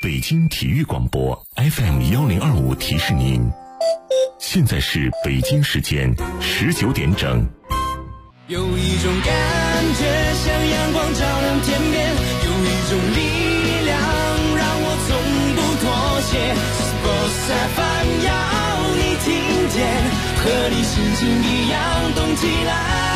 北京体育广播 FM1025提示您，现在是北京时间19点整。 有一种感觉像阳光照亮天边，有一种力量让我从不妥协。Sports FM 要你听见，和你心情一样动起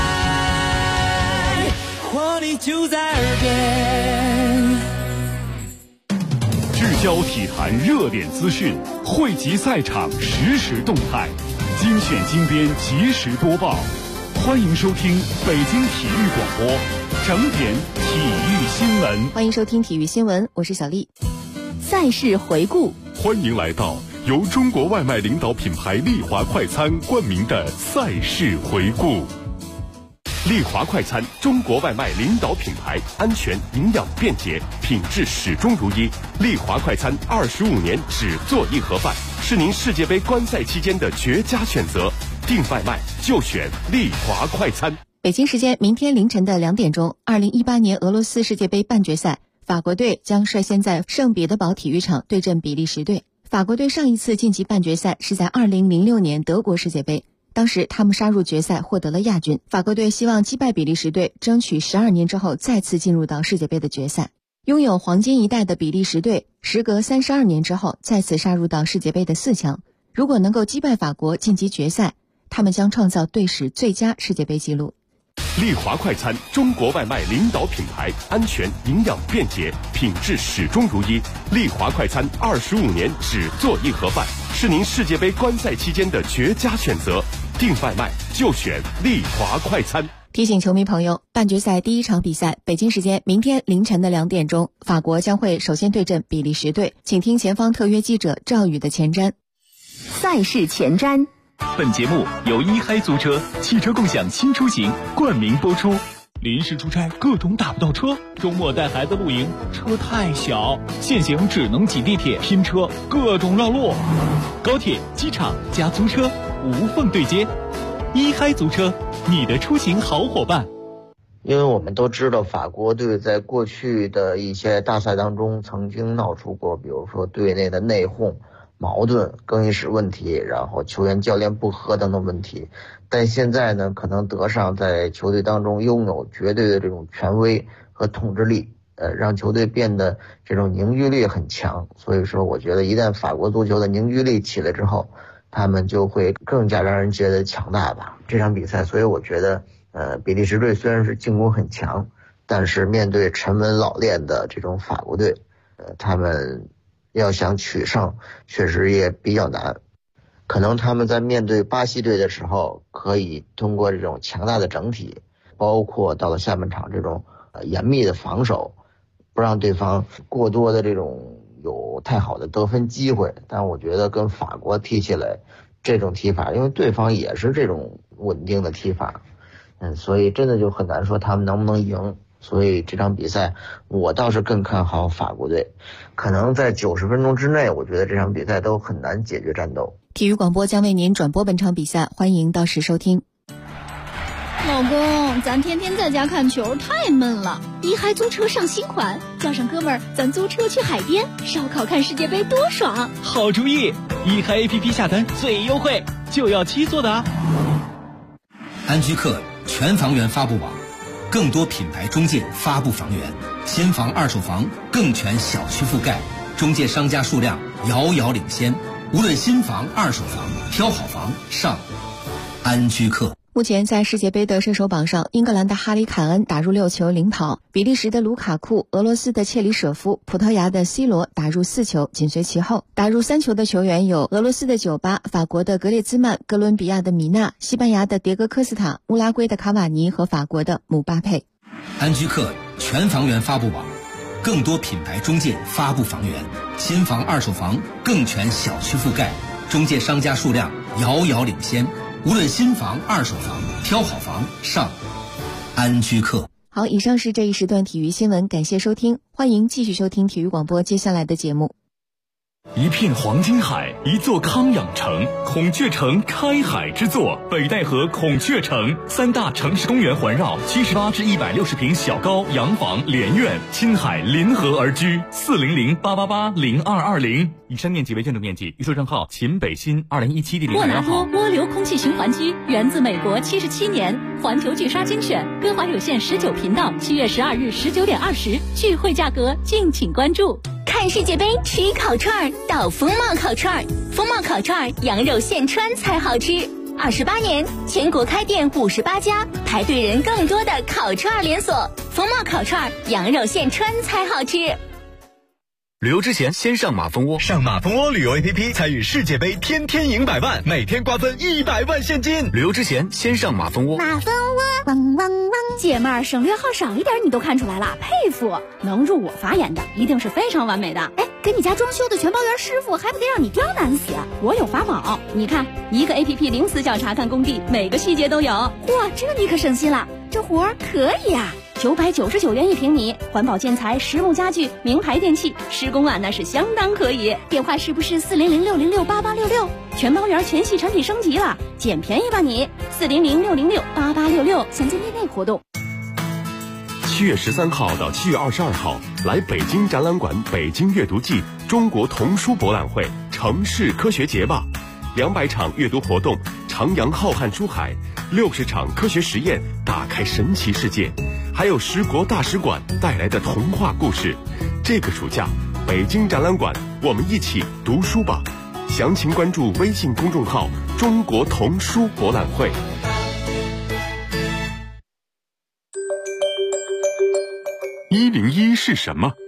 来，活力就在耳边。 聚焦体坛热点资讯，汇集赛场实时动态，精选精编及时播报。欢迎收听北京体育广播整点体育新闻。 欢迎收听体育新闻，我是小丽。赛事回顾， 欢迎来到由中国外卖领导品牌丽华快餐冠名的赛事回顾。丽华快餐，中国外卖领导品牌，安全、营养、便捷，品质始终如一。丽华快餐25年只做一盒饭，是您世界杯观赛期间的绝佳选择。订外卖就选丽华快餐。 北京时间明天凌晨的2点钟，2018年俄罗斯世界杯半决赛，法国队将率先在圣彼得堡体育场对阵比利时队。法国队上一次晋级半决赛是在2006年德国世界杯，当时他们杀入决赛获得了亚军。法国队希望击败比利时队，争取12年之后再次进入到世界杯的决赛。拥有黄金一代的比利时队，时隔32年之后再次杀入到世界杯的4强。如果能够击败法国晋级决赛，他们将创造队史最佳世界杯纪录。 丽华快餐，中国外卖领导品牌，安全、营养、便捷，品质始终如一。丽华快餐25年只做一盒饭，是您世界杯观赛期间的绝佳选择。订外卖就选丽华快餐。 提醒球迷朋友，半决赛第一场比赛，北京时间明天凌晨的2点钟，法国将会首先对阵比利时队。请听前方特约记者赵宇的前瞻。 赛事前瞻。 本节目由一嗨租车汽车共享新出行冠名播出。临时出差各种打不到车，周末带孩子露营车太小，现行只能挤地铁拼车，各种绕路。高铁、机场加租车无缝对接，一嗨租车，你的出行好伙伴。 因为我们都知道法国队在过去的一些大赛当中曾经闹出过，比如说队内的内讧、矛盾、更衣室问题，然后球员教练不和等等问题。但现在呢，可能德尚在球队当中拥有绝对的这种权威和统治力，让球队变得这种凝聚力很强。所以说我觉得一旦法国足球的凝聚力起来之后，他们就会更加让人觉得强大吧。这场比赛，所以我觉得比利时队虽然是进攻很强，但是面对沉稳老练的这种法国队，他们要想取胜确实也比较难。可能他们在面对巴西队的时候，可以通过这种强大的整体，包括到了下半场这种严密的防守，不让对方过多的这种有太好的得分机会。但我觉得跟法国踢起来这种踢法，因为对方也是这种稳定的踢法，所以真的就很难说他们能不能赢。所以这场比赛我倒是更看好法国队，可能在90分钟之内，我觉得这场比赛都很难解决战斗。 体育广播将为您转播本场比赛，欢迎到时收听。 老公，咱天天在家看球太闷了，一嗨租车上新款，叫上哥们儿，咱租车去海边烧烤看世界杯多爽。 好主意，一嗨 APP 下单最优惠，就要7座的啊。 安居客全房源发布网，更多品牌中介发布房源，新房二手房更全小区覆盖，中介商家数量遥遥领先。无论新房二手房，挑好房上安居客。 目前在世界杯的射手榜上，英格兰的哈里凯恩打入6球领跑，比利时的卢卡库、俄罗斯的切里舍夫、葡萄牙的 C 罗打入4球，紧随其后。打入3球的球员有俄罗斯的酒吧、法国的格列兹曼、哥伦比亚的米纳、西班牙的迭戈科斯塔、乌拉圭的卡瓦尼和法国的姆巴佩。 安居客全房源发布网，更多品牌中介发布房源，新房二手房更全小区覆盖，中介商家数量遥遥领先。无论新房二手房，挑好房上安居客。 好，以上是这一时段体育新闻，感谢收听，欢迎继续收听体育广播接下来的节目。 一片黄金海，一座康养城，孔雀城开海之作，北戴河孔雀城，3大城市公园环绕，78至160平小高洋房连院，亲海临河而居，400-888-0220。以上面积为建筑面积，预售账号秦北新2017第0 沃纳多涡流空气循环机源自美国77年，环球巨鲨精选，歌华有线19频道，7月12日19点20，聚会价格敬请关注。 看世界杯吃烤串到风貌烤串，风貌烤串羊肉现穿才好吃。28年，全国开店58家，排队人更多的烤串连锁。风貌烤串羊肉现穿才好吃。 旅游之前先上马蜂窝，上马蜂窝旅游 APP 参与世界杯，天天赢100万，每天瓜分100万现金。旅游之前先上马蜂窝。 马蜂窝汪汪汪， 姐妹儿省略号少一点你都看出来了，佩服！能入我法眼的一定是非常完美的。哎，给你家装修的全包员师傅还不得让你刁难死？我有法宝，你看一个 APP 零死角查看工地，每个细节都有。嚯，这你可省心了，这活儿可以啊！999元1平米，环保建材、实木家具、名牌电器，施工啊那是相当可以。电话是不是400-606-8866？全包员全系产品升级了，捡便宜吧你！400-606-8866，详见店内活动。 7月13号到7月22号，来北京展览馆北京阅读季中国童书博览会城市科学节吧，200场阅读活动，徜徉浩瀚书海，60场科学实验，打开神奇世界。还有10国大使馆带来的童话故事。这个暑假，北京展览馆，我们一起读书吧。详情关注微信公众号“中国童书博览会”。101是什么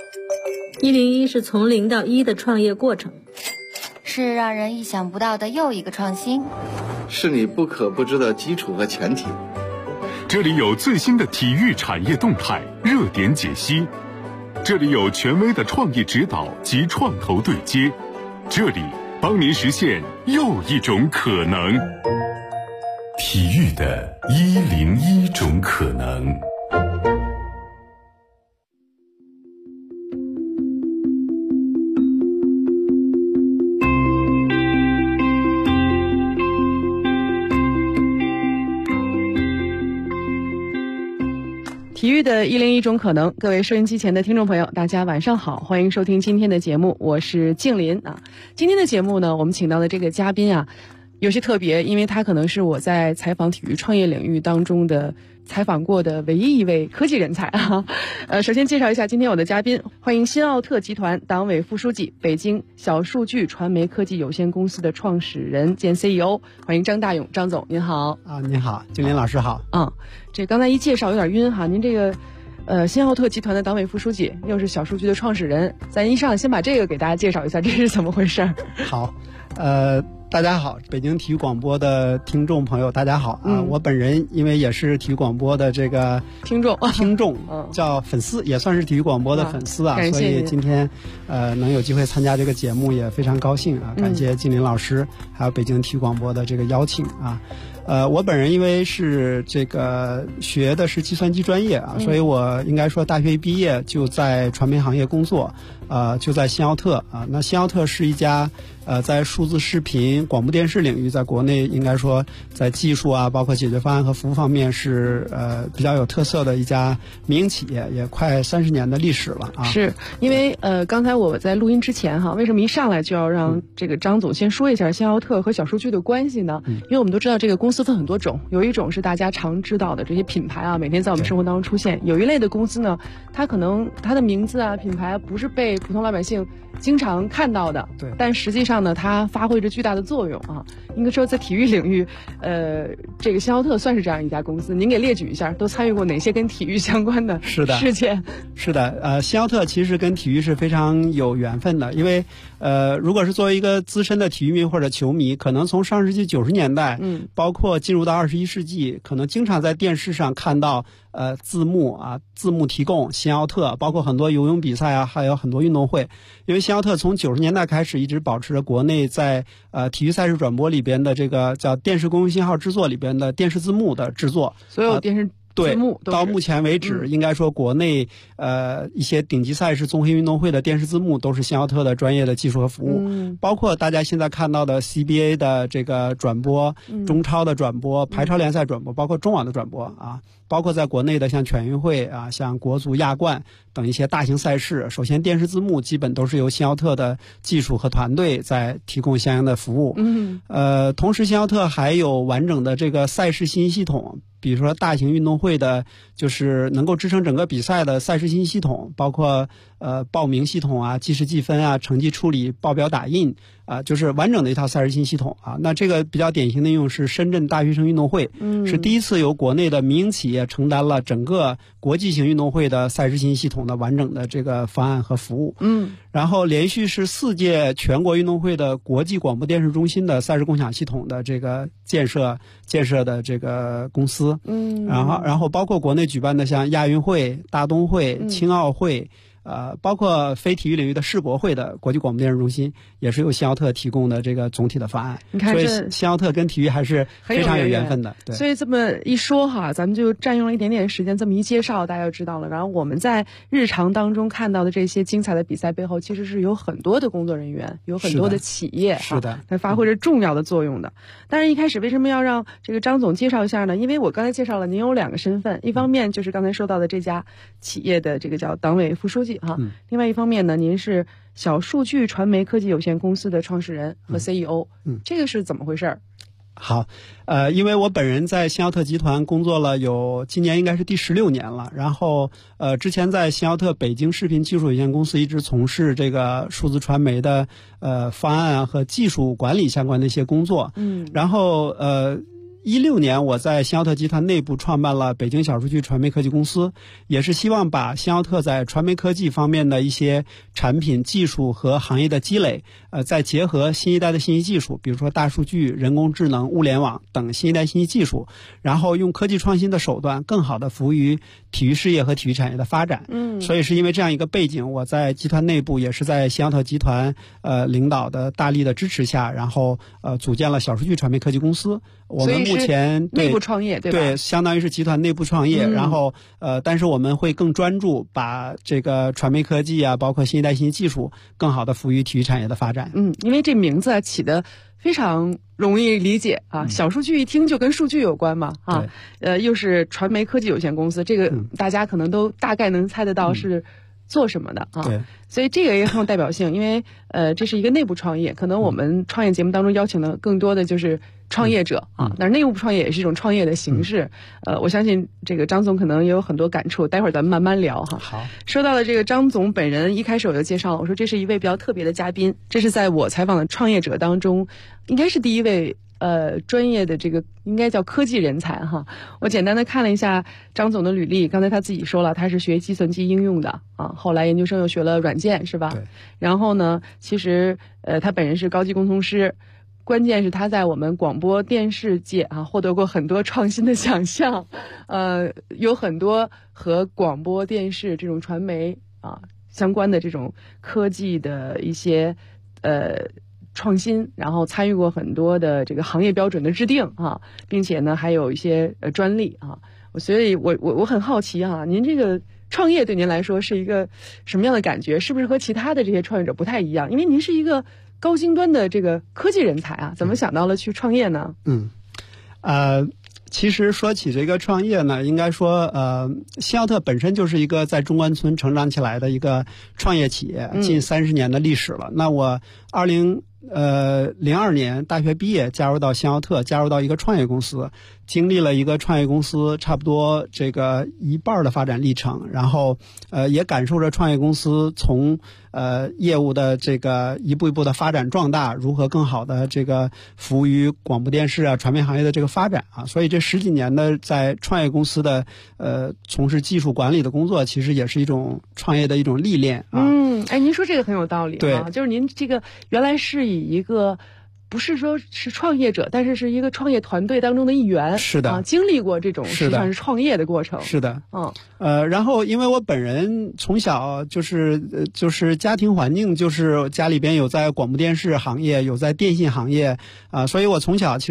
？101是从0到1的创业过程， 是让人意想不到的又一个创新， 是你不可不知的基础和前提。 这里有最新的体育产业动态、热点解析，这里有权威的创意指导及创投对接，这里帮您实现又一种可能。体育的101种可能。 体育的101种可能，各位收音机前的听众朋友，大家晚上好，欢迎收听今天的节目，我是静林啊。今天的节目呢，我们请到的这个嘉宾啊，有些特别，因为他可能是我在采访体育创业领域当中的采访过的唯一一位科技人才啊。首先介绍一下今天我的嘉宾，欢迎新奥特集团党委副书记、北京小数据传媒科技有限公司的创始人兼 CEO， 欢迎张大勇，张总，您好。 您好，静林老师好。 这刚才一介绍有点晕哈，您这个新奥特集团的党委副书记，又是小数据的创始人，咱一上来先把这个给大家介绍一下，这是怎么回事？ 好，大家好，北京体育广播的听众朋友大家好啊！我本人因为也是体育广播的这个听众叫粉丝，也算是体育广播的粉丝啊，所以今天能有机会参加这个节目也非常高兴啊！感谢金林老师还有北京体育广播的这个邀请啊！我本人因为是这个学的是计算机专业啊，所以我应该说大学一毕业就在传媒行业工作，就在新奥特啊。那新奥特是一家在数字视频、广播电视领域，在国内应该说在技术啊，包括解决方案和服务方面是比较有特色的一家民营企业，也快30年的历史了啊。 是因为刚才我在录音之前哈，为什么一上来就要让这个张总先说一下新奥特和小数据的关系呢？因为我们都知道这个公司分很多种，有一种是大家常知道的这些品牌啊，每天在我们生活当中出现；有一类的公司呢，它可能它的名字啊、品牌不是被普通老百姓经常看到的，对，但实际上呢，它发挥着巨大的作用啊。应该说，在体育领域，这个新奥特算是这样一家公司。您给列举一下，都参与过哪些跟体育相关的事件？ 是的，新奥特其实跟体育是非常有缘分的，因为如果是作为一个资深的体育迷或者球迷，可能从上世纪90年代，包括进入到21世纪，可能经常在电视上看到字幕提供新奥特，包括很多游泳比赛啊，还有很多运动会。因为新奥特从90年代开始一直保持着国内在体育赛事转播里边的这个叫电视公用信号制作里边的电视字幕的制作， 所有电视对，到目前为止，应该说国内一些顶级赛事、综合运动会的电视字幕都是新奥特的专业的技术和服务，包括大家现在看到的 CBA 的这个转播、中超的转播、排超联赛转播，包括中网的转播啊，包括在国内的像全运会啊、像国足、亚冠等一些大型赛事，首先电视字幕基本都是由新奥特的技术和团队在提供相应的服务。同时新奥特还有完整的这个赛事信息系统。比如说大型运动会的，就是能够支撑整个比赛的赛事信息系统，包括报名系统啊、计时计分啊、成绩处理、报表打印啊，就是完整的一套赛事信息系统啊。那这个比较典型的应用是深圳大学生运动会，是第一次由国内的民营企业承担了整个国际型运动会的赛事信息系统的完整的这个方案和服务。然后连续是4届全国运动会的国际广播电视中心的赛事共享系统的这个建设的这个公司。然后包括国内举办的像亚运会、大冬会、青奥会，包括非体育领域的世博会的国际广播电视中心，也是由新奥特提供的这个总体的方案。 你看， 所以新奥特跟体育还是非常有缘分的。对， 所以这么一说哈，咱们就占用了一点点时间，这么一介绍，大家就知道了。然后我们在日常当中看到的这些精彩的比赛背后，其实是有很多的工作人员，有很多的企业， 是的， 来发挥着重要的作用的。但是一开始为什么要让这个张总介绍一下呢？因为我刚才介绍了您有2个身份，一方面就是刚才说到的这家企业的这个叫党委副书记哈，另外一方面呢，您是小数据传媒科技有限公司的创始人和 CEO，这个是怎么回事？ 好，因为我本人在新奥特集团工作了今年应该是第16年了，然后之前在新奥特北京视频技术有限公司一直从事这个数字传媒的方案啊和技术管理相关的一些工作，然后16年我在新奥特集团内部创办了北京小数据传媒科技公司，也是希望把新奥特在传媒科技方面的一些产品技术和行业的积累，再结合新一代的信息技术，比如说大数据、人工智能、物联网等新一代信息技术，然后用科技创新的手段更好的服务于体育事业和体育产业的发展。所以是因为这样一个背景，我在集团内部也是在新奥特集团领导的大力的支持下，然后组建了小数据传媒科技公司。我们目前内部创业，对吧？ 对，相当于是集团内部创业，然后但是我们会更专注把这个传媒科技啊，包括新一代信息技术，更好的服务于体育产业的发展。 因为这名字起的非常容易理解啊，小数据一听就跟数据有关嘛啊，又是传媒科技有限公司，这个大家可能都大概能猜得到是做什么的啊。 对， 所以这个也很有代表性，因为这是一个内部创业，可能我们创业节目当中邀请的更多的就是创业者啊，但是内部创业也是一种创业的形式。我相信这个张总可能也有很多感触，待会儿咱们慢慢聊哈。 好， 说到了这个张总本人，一开始我就介绍了，我说这是一位比较特别的嘉宾，这是在我采访的创业者当中，应该是第一位专业的这个应该叫科技人才哈。我简单的看了一下张总的履历，刚才他自己说了，他是学计算机应用的啊，后来研究生又学了软件是吧？ 对。 然后呢，其实他本人是高级工程师。关键是他在我们广播电视界啊获得过很多创新的奖项，有很多和广播电视这种传媒啊相关的这种科技的一些创新，然后参与过很多的这个行业标准的制定啊，并且呢还有一些专利啊，所以我很好奇啊，您这个创业对您来说是一个什么样的感觉？是不是和其他的这些创业者不太一样？因为您是一个高精端的这个科技人才啊，怎么想到了去创业呢？ 其实说起这个创业呢，应该说新奥特本身就是一个在中关村成长起来的一个创业企业，近30年的历史了。那我2002年大学毕业，加入到新奥特，加入到一个创业公司，经历了一个创业公司差不多这个一半的发展历程，然后也感受着创业公司从业务的这个一步一步的发展壮大，如何更好的这个服务于广播电视啊传媒行业的这个发展啊，所以这10几年的在创业公司的从事技术管理的工作，其实也是一种创业的一种历练啊。 您说这个很有道理啊， 对， 就是您这个原来是以一个不是说是创业者，但是一个创业团队当中的一员， 是的， 经历过这种实际上是创业的过程， 是的，然后因为我本人从小就是家庭环境就是家里边有在广播电视行业，有在电信行业啊，所以我从小其实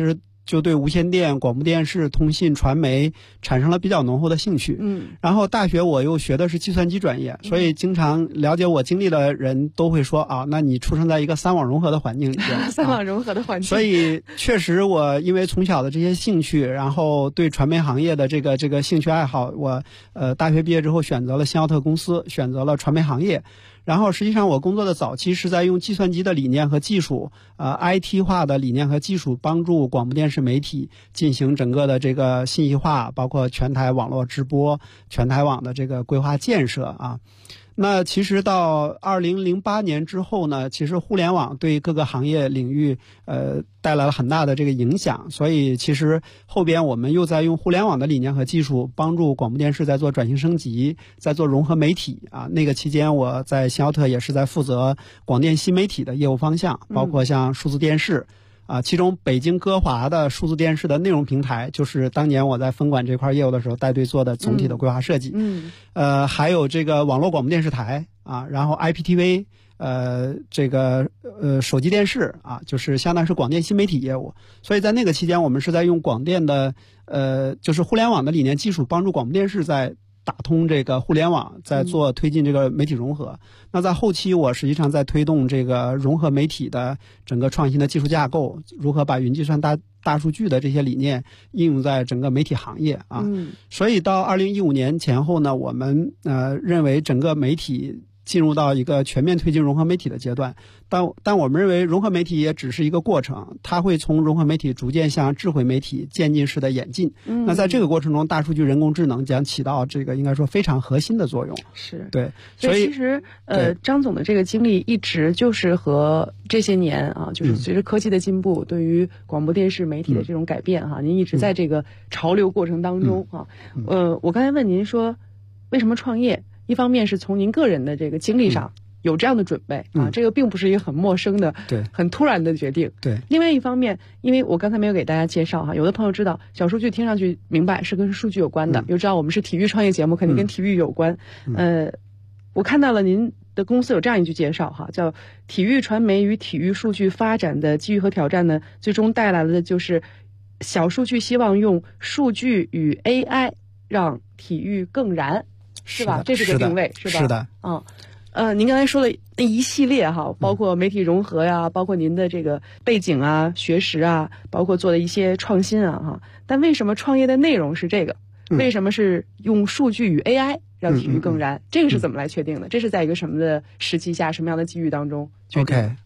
就对无线电、广播电视、通信、传媒产生了比较浓厚的兴趣。然后大学我又学的是计算机专业，所以经常了解我经历的人都会说啊，那你出生在一个三网融合的环境里边， 三网融合的环境。 所以确实我因为从小的这些兴趣，然后对传媒行业的这个兴趣爱好，我大学毕业之后选择了新奥特公司，选择了传媒行业。然后实际上我工作的早期是在用计算机的理念和技术IT 化的理念和技术帮助广播电视媒体进行整个的这个信息化，包括全台网络直播、全台网的这个规划建设啊。那其实到2008年之后呢，其实互联网对各个行业领域带来了很大的这个影响，所以其实后边我们又在用互联网的理念和技术帮助广播电视在做转型升级，在做融合媒体啊。那个期间我在新奥特也是在负责广电新媒体的业务方向，包括像数字电视其中北京歌华的数字电视的内容平台，就是当年我在分管这块业务的时候带队做的总体的规划设计。还有这个网络广播电视台然后 IPTV， 这个手机电视就是相当于是广电新媒体业务。所以在那个期间，我们是在用广电的就是互联网的理念技术，帮助广播电视在打通这个互联网，在做推进这个媒体融合。那在后期我实际上在推动这个融合媒体的整个创新的技术架构，如何把云计算大数据的这些理念应用在整个媒体行业所以到2015年前后呢，我们认为整个媒体进入到一个全面推进融合媒体的阶段，但我们认为融合媒体也只是一个过程，它会从融合媒体逐渐向智慧媒体渐进式的演进。那在这个过程中，大数据、人工智能将起到这个应该说非常核心的作用。 是对， 所以其实张总的这个经历一直就是和这些年就是随着科技的进步，对于广播电视媒体的这种改变您一直在这个潮流过程当中我刚才问您说为什么创业？一方面是从您个人的这个经历上有这样的准备这个并不是一个很陌生的、很突然的决定。 对。 另外一方面，因为我刚才没有给大家介绍有的朋友知道小数据听上去明白是跟数据有关的，又知道我们是体育创业节目，肯定跟体育有关。我看到了您的公司有这样一句介绍叫体育传媒与体育数据发展的机遇和挑战呢，最终带来的就是小数据希望用数据与 AI 让体育更燃。是吧？这是个定位，是吧？ 是的。 您刚才说了一系列包括媒体融合呀，包括您的这个背景学识包括做的一些创新但为什么创业的内容是这个？为什么是用数据与 AI 让体育更燃？这个是怎么来确定的？这是在一个什么的时期下，什么样的机遇当中确定的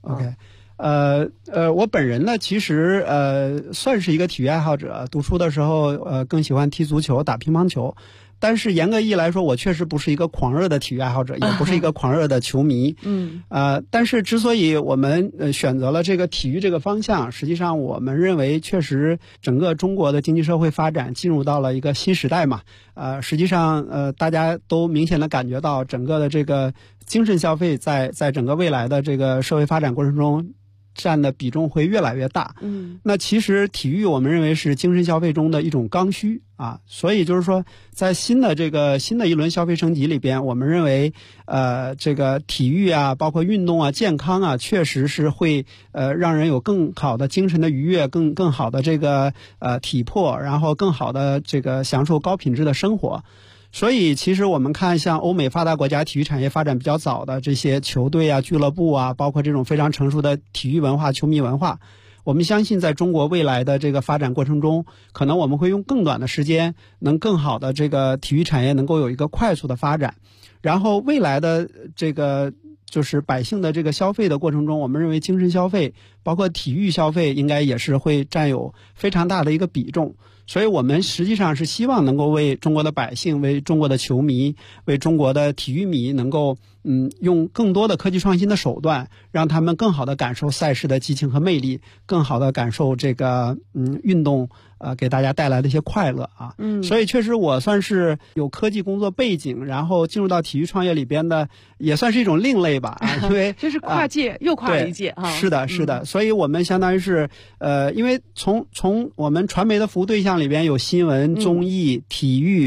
？OK。我本人呢，其实算是一个体育爱好者。读书的时候，更喜欢踢足球、打乒乓球。但是严格意义来说，我确实不是一个狂热的体育爱好者，也不是一个狂热的球迷。但是之所以我们选择了这个体育这个方向，实际上我们认为确实整个中国的经济社会发展进入到了一个新时代嘛。实际上大家都明显的感觉到整个的这个精神消费在整个未来的这个社会发展过程中占的比重会越来越大。那其实体育我们认为是精神消费中的一种刚需所以就是说在新的一轮消费升级里边，我们认为这个体育包括运动健康确实是会让人有更好的精神的愉悦，更好的这个体魄，然后更好的这个享受高品质的生活。所以其实我们看像欧美发达国家体育产业发展比较早的这些球队俱乐部包括这种非常成熟的体育文化、球迷文化，我们相信在中国未来的这个发展过程中，可能我们会用更短的时间能更好的这个体育产业能够有一个快速的发展。然后未来的这个就是百姓的这个消费的过程中，我们认为精神消费包括体育消费应该也是会占有非常大的一个比重。所以我们实际上是希望能够为中国的百姓、为中国的球迷、为中国的体育迷能够用更多的科技创新的手段，让他们更好的感受赛事的激情和魅力，更好的感受这个运动给大家带来的一些快乐所以确实我算是有科技工作背景，然后进入到体育创业里边的，也算是一种另类吧因为这是跨界又跨了一界是的，是的。所以我们相当于是因为从我们传媒的服务对象里边有新闻、综艺、体育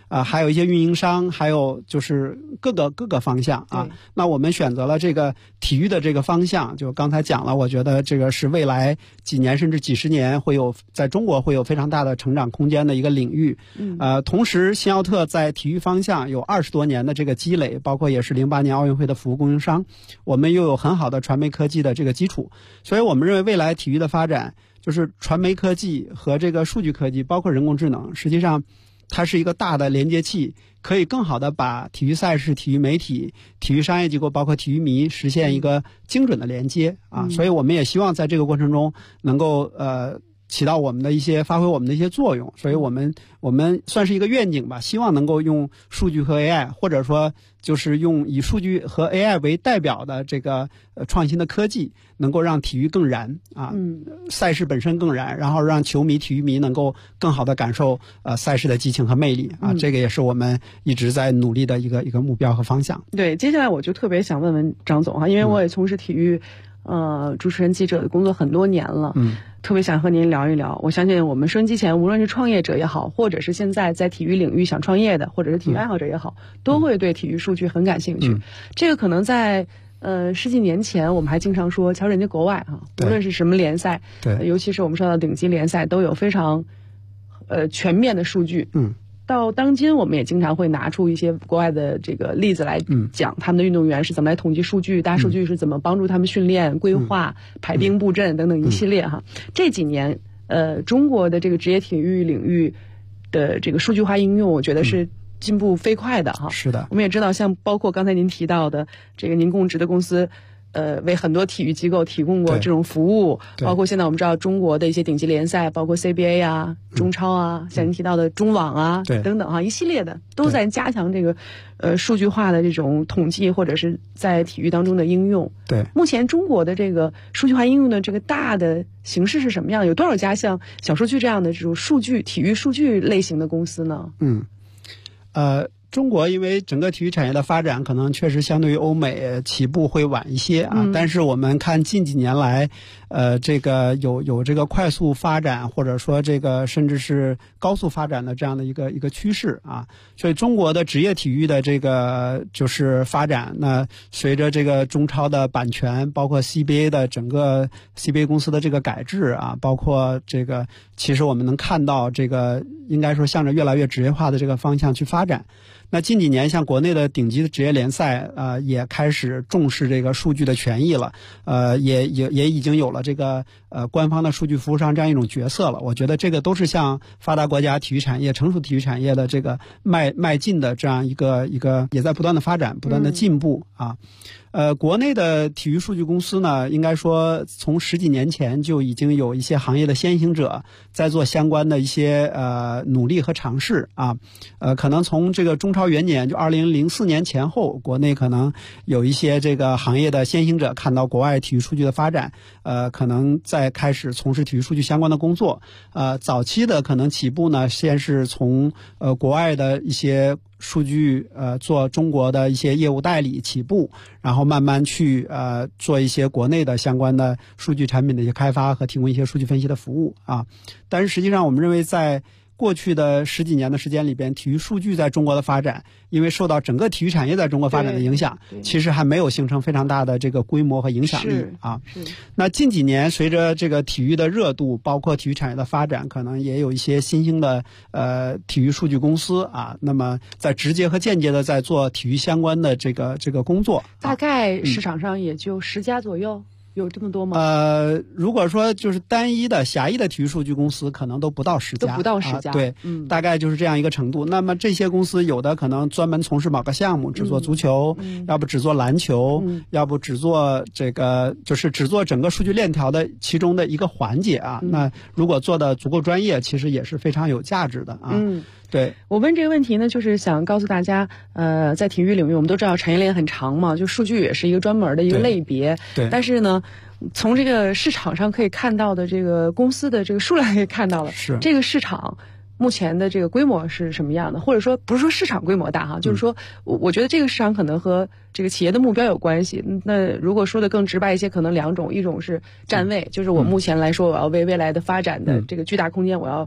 还有一些运营商，还有就是各个方向啊。那我们选择了这个体育的这个方向，就刚才讲了，我觉得这个是未来几年甚至几十年在中国会有非常大的成长空间的一个领域。同时新奥特在体育方向有20多年的这个积累，包括也是08年奥运会的服务供应商，我们又有很好的传媒科技的这个基础，所以我们认为未来体育的发展就是传媒科技和这个数据科技，包括人工智能，实际上它是一个大的连接器，可以更好的把体育赛事、体育媒体、体育商业机构，包括体育迷实现一个精准的连接啊。所以我们也希望在这个过程中能够起到我们的发挥我们的一些作用，所以我们算是一个愿景吧，希望能够用数据和 AI， 或者说就是用以数据和 AI 为代表的这个创新的科技，能够让体育更燃啊，赛事本身更燃，然后让球迷、体育迷能够更好的感受赛事的激情和魅力啊，这个也是我们一直在努力的一个目标和方向。 对，接下来我就特别想问问张总哈，因为我也从事体育主持人记者的工作很多年了，特别想和您聊一聊。我相信我们收音机前无论是创业者也好，或者是现在在体育领域想创业的，或者是体育爱好者也好，都会对体育数据很感兴趣。这个可能在10几年前我们还经常说，瞧人家国外哈，无论是什么联赛，尤其是我们说到顶级联赛，都有非常全面的数据。到当今我们也经常会拿出一些国外的这个例子来讲他们的运动员是怎么来统计数据，大数据是怎么帮助他们训练、规划、排兵布阵等等一系列哈。这几年中国的这个职业体育领域的这个数据化应用，我觉得是进步飞快的哈。 是的， 我们也知道，像包括刚才您提到的这个您供职的公司。为很多体育机构提供过这种服务，包括现在我们知道中国的一些顶级联赛，包括 CBA 啊、中超啊，像您提到的中网啊等等啊，一系列的都在加强这个数据化的这种统计或者是在体育当中的应用。 对， 目前中国的这个数据化应用的这个大的形式是什么样？有多少家像小数据这样的这种体育数据类型的公司呢？ 中国因为整个体育产业的发展可能确实相对于欧美起步会晚一些啊，但是我们看近几年来这个有这个快速发展，或者说这个甚至是高速发展的这样的一个趋势啊，所以中国的职业体育的这个就是发展，那随着这个中超的版权，包括 CBA 的整个 CBA 公司的这个改制啊，包括这个其实我们能看到这个应该说向着越来越职业化的这个方向去发展。那近几年像国内的顶级的职业联赛也开始重视这个数据的权益了，也已经有了这个官方的数据服务商这样一种角色了。我觉得这个都是向发达国家体育产业、成熟体育产业的这个迈进的这样一个也在不断的发展、不断的进步啊。国内的体育数据公司呢，应该说从10几年前就已经有一些行业的先行者在做相关的一些努力和尝试啊。可能从这个中超元年，就2004年前后，国内可能有一些这个行业的先行者看到国外体育数据的发展，可能在开始从事体育数据相关的工作。早期的可能起步呢，先是从国外的一些数据做中国的一些业务代理起步，然后慢慢去做一些国内的相关的数据产品的一些开发和提供一些数据分析的服务啊。但是实际上我们认为在过去的10几年的时间里边，体育数据在中国的发展，因为受到整个体育产业在中国发展的影响，其实还没有形成非常大的这个规模和影响力啊。那近几年随着这个体育的热度，包括体育产业的发展，可能也有一些新兴的体育数据公司啊，那么在直接和间接的在做体育相关的这个工作。 大概市场上也就10家左右。有这么多吗？ 如果说就是单一的狭义的体育数据公司，可能都不到10家， 都不到10家， 对，大概就是这样一个程度。那么这些公司有的可能专门从事某个项目，只做足球，要不只做篮球，要不只做这个，就是只做整个数据链条的其中的一个环节啊。那如果做的足够专业，其实也是非常有价值的啊。对， 我问这个问题呢，就是想告诉大家，在体育领域，我们都知道产业链很长嘛，就数据也是一个专门的一个类别。 对。 但是呢，从这个市场上可以看到的这个公司的这个数量可以看到了， 是这个市场目前的这个规模是什么样的？或者说不是说市场规模大哈，就是说我觉得这个市场可能和这个企业的目标有关系。那如果说的更直白一些，可能2种，一种是站位，就是我目前来说，我要为未来的发展的这个巨大空间，我要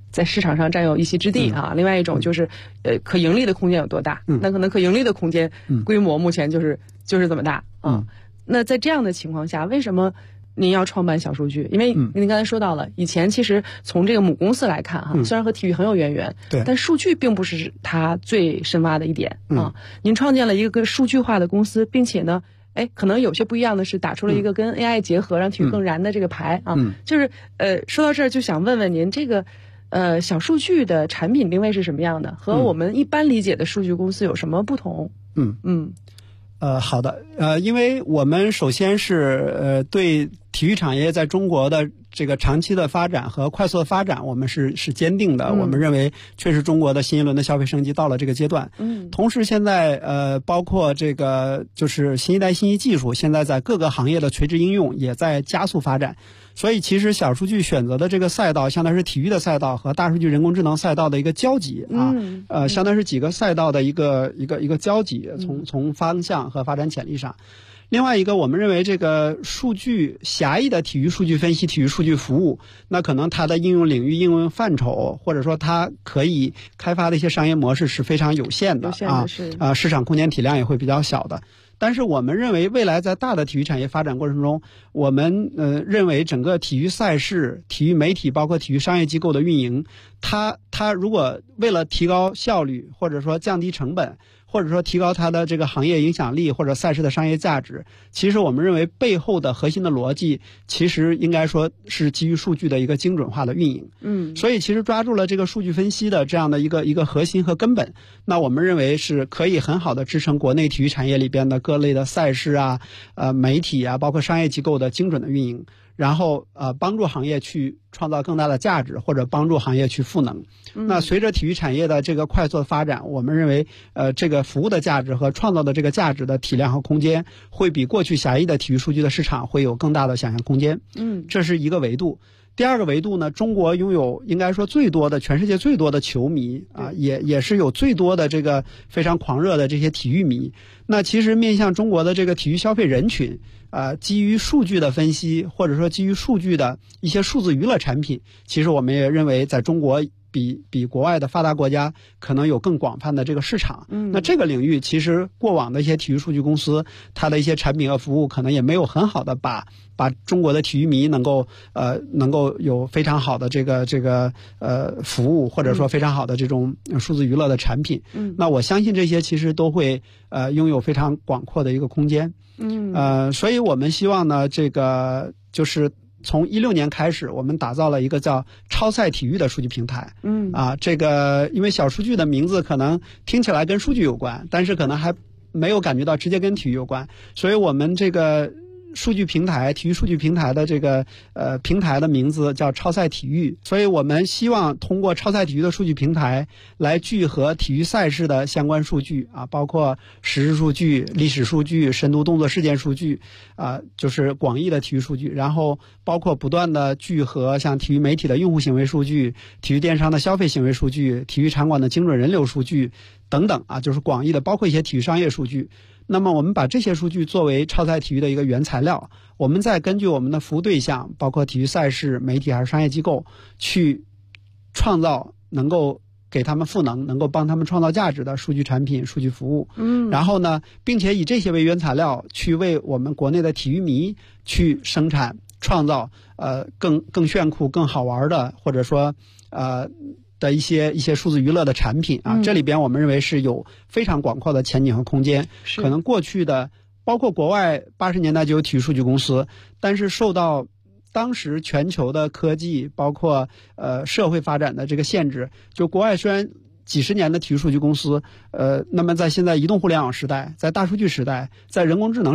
在市场上占有一席之地啊。另外一种就是可盈利的空间有多大？那可能可盈利的空间规模目前就是这么大啊。那在这样的情况下，为什么您要创办小数据？因为您刚才说到了，以前其实从这个母公司来看哈，虽然和体育很有渊源，但数据并不是它最深挖的一点啊。您创建了一个跟数据化的公司，并且呢，可能有些不一样的是，打出了一个跟 AI 结合，让体育更燃的这个牌啊。就是说到这儿就想问问您，这个小数据的产品定位是什么样的？和我们一般理解的数据公司有什么不同？ 好的，因为我们首先是对体育产业在中国的这个长期的发展和快速的发展，我们是坚定的。我们认为确实中国的新一轮的消费升级到了这个阶段。同时现在包括这个就是新一代信息技术，现在在各个行业的垂直应用也在加速发展。所以其实小数据选择的这个赛道，相当于是体育的赛道和大数据人工智能赛道的一个交集啊，相当于是几个赛道的一个交集，从方向和发展潜力上。另外一个，我们认为这个数据狭义的体育数据分析、体育数据服务，那可能它的应用领域、应用范畴，或者说它可以开发的一些商业模式是非常有限的市场空间体量也会比较小的。但是我们认为，未来在大的体育产业发展过程中，我们认为整个体育赛事、体育媒体，包括体育商业机构的运营，它如果为了提高效率，或者说降低成本，或者说提高它的这个行业影响力或者赛事的商业价值，其实我们认为背后的核心的逻辑，其实应该说是基于数据的一个精准化的运营。所以其实抓住了这个数据分析的这样的一个核心和根本，那我们认为是可以很好的支撑国内体育产业里边的各类的赛事啊、媒体啊，包括商业机构的精准的运营。然后帮助行业去创造更大的价值，或者帮助行业去赋能。那随着体育产业的这个快速的发展，我们认为这个服务的价值和创造的这个价值的体量和空间，会比过去狭义的体育数据的市场会有更大的想象空间。这是一个维度。第二个维度呢，中国拥有应该说全世界最多的球迷啊，也是有最多的这个非常狂热的这些体育迷。那其实面向中国的这个体育消费人群，基于数据的分析，或者说基于数据的一些数字娱乐产品，其实我们也认为在中国比国外的发达国家可能有更广泛的这个市场。那这个领域其实过往的一些体育数据公司，它的一些产品和服务可能也没有很好的把中国的体育迷能够有非常好的这个服务，或者说非常好的这种数字娱乐的产品。那我相信这些其实都会拥有非常广阔的一个空间。所以我们希望呢，这个就是从2016年开始，我们打造了一个叫超赛体育的数据平台。这个因为小数据的名字可能听起来跟数据有关，但是可能还没有感觉到直接跟体育有关，所以我们这个数据平台、体育数据平台的这个平台的名字叫超赛体育。所以我们希望通过超赛体育的数据平台来聚合体育赛事的相关数据啊，包括实时数据、历史数据、深度动作事件数据就是广义的体育数据，然后包括不断的聚合像体育媒体的用户行为数据、体育电商的消费行为数据、体育场馆的精准人流数据等等啊，就是广义的，包括一些体育商业数据。那么我们把这些数据作为超赛体育的一个原材料，我们再根据我们的服务对象，包括体育赛事、媒体还是商业机构，去创造能够给他们赋能、能够帮他们创造价值的数据产品、数据服务。然后呢，并且以这些为原材料，去为我们国内的体育迷去生产、创造更炫酷、更好玩的，或者说的一些数字娱乐的产品啊，这里边我们认为是有非常广阔的前景和空间。可能过去的包括国外80年代就有体育数据公司，但是受到当时全球的科技包括社会发展的这个限制，就国外虽然几十年的体育数据公司，那么在现在移动互联网时代，在大数据时代，在人工智能